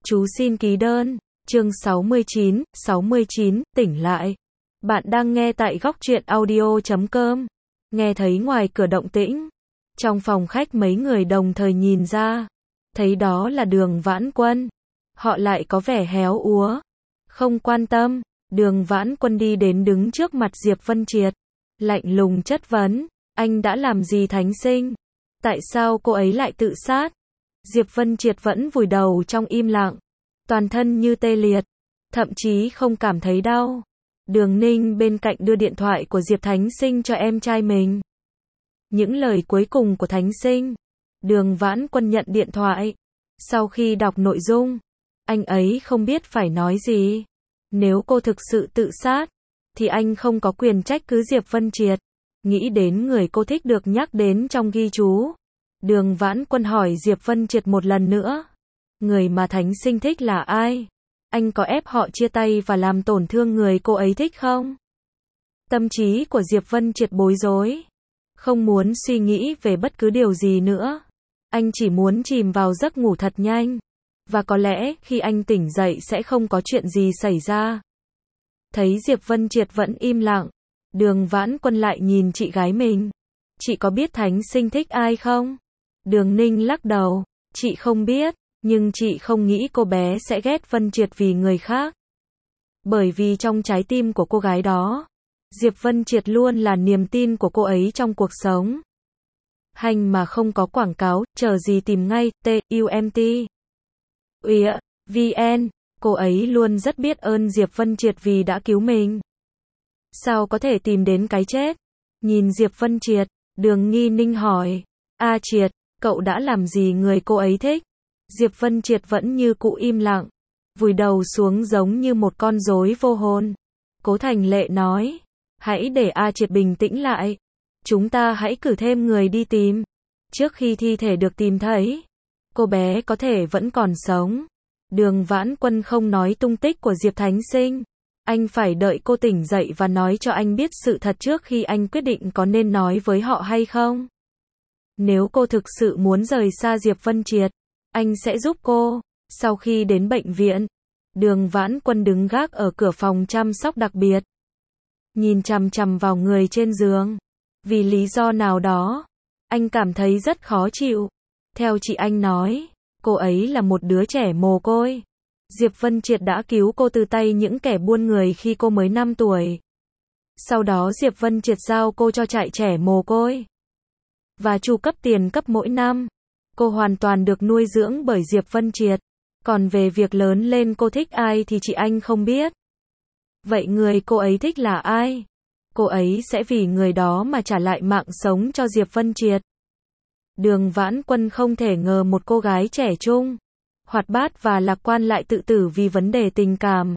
Chú xin ký đơn. Chương 69, tỉnh lại. Bạn đang nghe tại góc truyện audio.com. Nghe thấy ngoài cửa động tĩnh. Trong phòng khách mấy người đồng thời nhìn ra. Thấy đó là Đường Vãn Quân. Họ lại có vẻ héo úa. Không quan tâm. Đường Vãn Quân đi đến đứng trước mặt Diệp Vân Triệt. Lạnh lùng chất vấn. Anh đã làm gì Thánh Sinh? Tại sao cô ấy lại tự sát? Diệp Vân Triệt vẫn vùi đầu trong im lặng. Toàn thân như tê liệt. Thậm chí không cảm thấy đau. Đường Ninh bên cạnh đưa điện thoại của Diệp Thánh Sinh cho em trai mình. Những lời cuối cùng của Thánh Sinh. Đường Vãn Quân nhận điện thoại. Sau khi đọc nội dung, anh ấy không biết phải nói gì. Nếu cô thực sự tự sát, thì anh không có quyền trách cứ Diệp Vân Triệt. Nghĩ đến người cô thích được nhắc đến trong ghi chú. Đường Vãn Quân hỏi Diệp Vân Triệt một lần nữa. Người mà Thánh Sinh thích là ai? Anh có ép họ chia tay và làm tổn thương người cô ấy thích không? Tâm trí của Diệp Vân Triệt bối rối. Không muốn suy nghĩ về bất cứ điều gì nữa. Anh chỉ muốn chìm vào giấc ngủ thật nhanh. Và có lẽ khi anh tỉnh dậy sẽ không có chuyện gì xảy ra. Thấy Diệp Vân Triệt vẫn im lặng. Đường Vãn Quân lại nhìn chị gái mình. Chị có biết Thánh Sinh thích ai không? Đường Ninh lắc đầu. Chị không biết, nhưng chị không nghĩ cô bé sẽ ghét Vân Triệt vì người khác. Bởi vì trong trái tim của cô gái đó, Diệp Vân Triệt luôn là niềm tin của cô ấy trong cuộc sống. Hành mà không có quảng cáo, chờ gì tìm ngay, TUMT. VN, cô ấy luôn rất biết ơn Diệp Vân Triệt vì đã cứu mình. Sao có thể tìm đến cái chết? Nhìn Diệp Vân Triệt, Đường Nghi Ninh hỏi. A Triệt, cậu đã làm gì người cô ấy thích? Diệp Vân Triệt vẫn như cũ im lặng. Vùi đầu xuống giống như một con rối vô hồn. Cố Thành Lệ nói. Hãy để A Triệt bình tĩnh lại. Chúng ta hãy cử thêm người đi tìm. Trước khi thi thể được tìm thấy, cô bé có thể vẫn còn sống. Đường Vãn Quân không nói tung tích của Diệp Thánh Sinh. Anh phải đợi cô tỉnh dậy và nói cho anh biết sự thật trước khi anh quyết định có nên nói với họ hay không. Nếu cô thực sự muốn rời xa Diệp Vân Triệt, anh sẽ giúp cô. Sau khi đến bệnh viện, Đường Vãn Quân đứng gác ở cửa phòng chăm sóc đặc biệt. Nhìn chằm chằm vào người trên giường. Vì lý do nào đó, anh cảm thấy rất khó chịu. Theo chị anh nói, cô ấy là một đứa trẻ mồ côi. Diệp Vân Triệt đã cứu cô từ tay những kẻ buôn người khi cô mới 5 tuổi. Sau đó Diệp Vân Triệt giao cô cho trại trẻ mồ côi. Và chu cấp tiền cấp mỗi năm. Cô hoàn toàn được nuôi dưỡng bởi Diệp Vân Triệt. Còn về việc lớn lên cô thích ai thì chị anh không biết. Vậy người cô ấy thích là ai? Cô ấy sẽ vì người đó mà trả lại mạng sống cho Diệp Vân Triệt. Đường Vãn Quân không thể ngờ một cô gái trẻ trung, hoạt bát và lạc quan lại tự tử vì vấn đề tình cảm.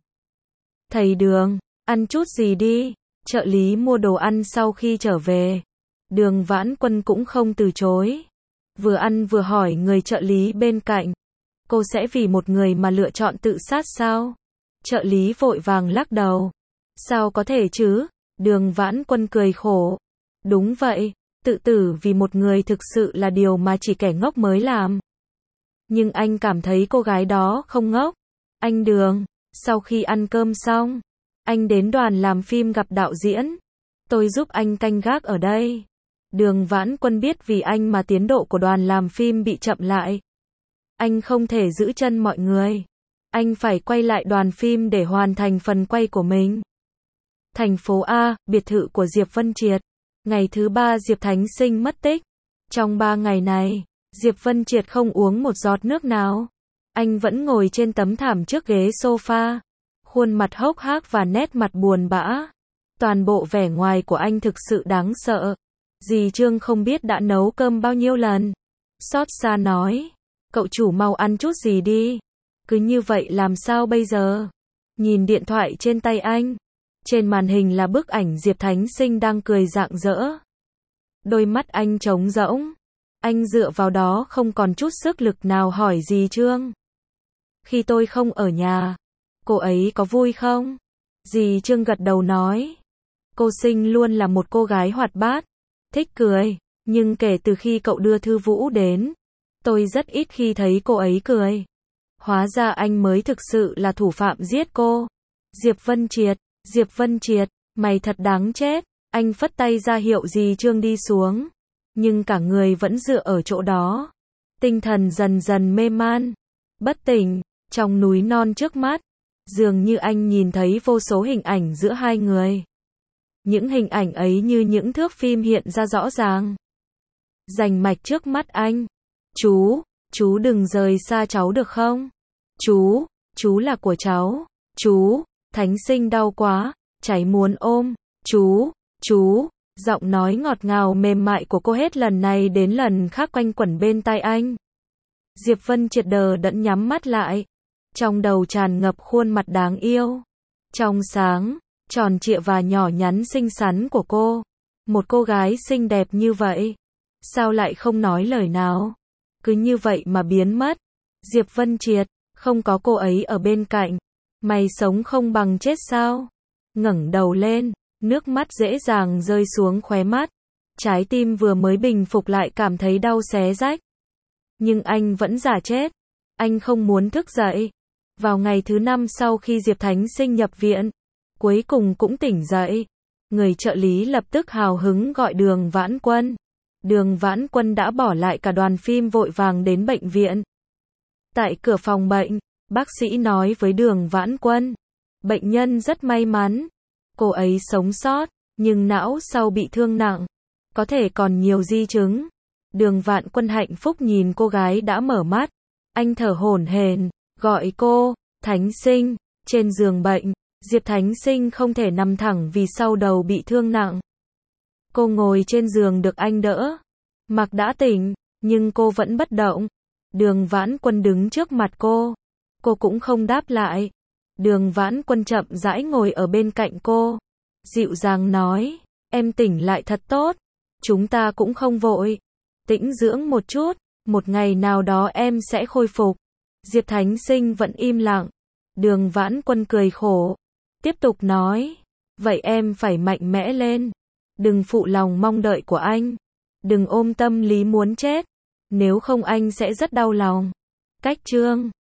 Thầy Đường, ăn chút gì đi. Trợ lý mua đồ ăn sau khi trở về. Đường Vãn Quân cũng không từ chối. Vừa ăn vừa hỏi người trợ lý bên cạnh. Cô sẽ vì một người mà lựa chọn tự sát sao? Trợ lý vội vàng lắc đầu. Sao có thể chứ? Đường Vãn Quân cười khổ. Đúng vậy, tự tử vì một người thực sự là điều mà chỉ kẻ ngốc mới làm. Nhưng anh cảm thấy cô gái đó không ngốc. Anh Đường, sau khi ăn cơm xong, anh đến đoàn làm phim gặp đạo diễn. Tôi giúp anh canh gác ở đây. Đường Vãn Quân biết vì anh mà tiến độ của đoàn làm phim bị chậm lại. Anh không thể giữ chân mọi người. Anh phải quay lại đoàn phim để hoàn thành phần quay của mình. Thành phố A, biệt thự của Diệp Vân Triệt. Ngày thứ 3 Diệp Thánh Sinh mất tích. Trong 3 ngày này, Diệp Vân Triệt không uống một giọt nước nào. Anh vẫn ngồi trên tấm thảm trước ghế sofa. Khuôn mặt hốc hác và nét mặt buồn bã. Toàn bộ vẻ ngoài của anh thực sự đáng sợ. Dì Trương không biết đã nấu cơm bao nhiêu lần. Xót xa nói. Cậu chủ mau ăn chút gì đi. Cứ như vậy làm sao bây giờ? Nhìn điện thoại trên tay anh. Trên màn hình là bức ảnh Diệp Thánh Sinh đang cười rạng rỡ. Đôi mắt anh trống rỗng. Anh dựa vào đó không còn chút sức lực nào hỏi dì Trương. Khi tôi không ở nhà, cô ấy có vui không? Dì Trương gật đầu nói. Cô Sinh luôn là một cô gái hoạt bát, thích cười. Nhưng kể từ khi cậu đưa Thư Vũ đến, tôi rất ít khi thấy cô ấy cười. Hóa ra anh mới thực sự là thủ phạm giết cô. Diệp Vân Triệt, mày thật đáng chết. Anh phất tay ra hiệu dì Trương đi xuống. Nhưng cả người vẫn dựa ở chỗ đó. Tinh thần dần dần mê man. Bất tỉnh, trong núi non trước mắt. Dường như anh nhìn thấy vô số hình ảnh giữa hai người. Những hình ảnh ấy như những thước phim hiện ra rõ ràng. Rành mạch trước mắt anh. Chú đừng rời xa cháu được không? Chú là của cháu. Chú, Thánh Sinh đau quá, cháy muốn ôm. Chú, giọng nói ngọt ngào mềm mại của cô hết lần này đến lần khác quanh quẩn bên tai anh. Diệp Vân Triệt đờ đẫn nhắm mắt lại. Trong đầu tràn ngập khuôn mặt đáng yêu. Trong sáng, tròn trịa và nhỏ nhắn xinh xắn của cô. Một cô gái xinh đẹp như vậy. Sao lại không nói lời nào? Cứ như vậy mà biến mất. Diệp Vân Triệt, không có cô ấy ở bên cạnh. Mày sống không bằng chết sao? Ngẩng đầu lên, nước mắt dễ dàng rơi xuống khóe mắt. Trái tim vừa mới bình phục lại cảm thấy đau xé rách. Nhưng anh vẫn giả chết. Anh không muốn thức dậy. Vào ngày thứ 5 sau khi Diệp Thánh Sinh nhập viện, cuối cùng cũng tỉnh dậy. Người trợ lý lập tức hào hứng gọi Đường Vãn Quân. Đường Vãn Quân đã bỏ lại cả đoàn phim vội vàng đến bệnh viện. Tại cửa phòng bệnh, bác sĩ nói với Đường Vãn Quân. Bệnh nhân rất may mắn. Cô ấy sống sót, nhưng não sau bị thương nặng. Có thể còn nhiều di chứng. Đường Vãn Quân hạnh phúc nhìn cô gái đã mở mắt. Anh thở hổn hển, gọi cô, Thánh Sinh. Trên giường bệnh, Diệp Thánh Sinh không thể nằm thẳng vì sau đầu bị thương nặng. Cô ngồi trên giường được anh đỡ. Mặc đã tỉnh, nhưng cô vẫn bất động. Đường Vãn Quân đứng trước mặt cô. Cô cũng không đáp lại. Đường Vãn Quân chậm rãi ngồi ở bên cạnh cô. Dịu dàng nói, em tỉnh lại thật tốt. Chúng ta cũng không vội. Tĩnh dưỡng một chút, một ngày nào đó em sẽ khôi phục. Diệp Thánh Sinh vẫn im lặng. Đường Vãn Quân cười khổ. Tiếp tục nói, vậy em phải mạnh mẽ lên. Đừng phụ lòng mong đợi của anh. Đừng ôm tâm lý muốn chết. Nếu không anh sẽ rất đau lòng. Cách chương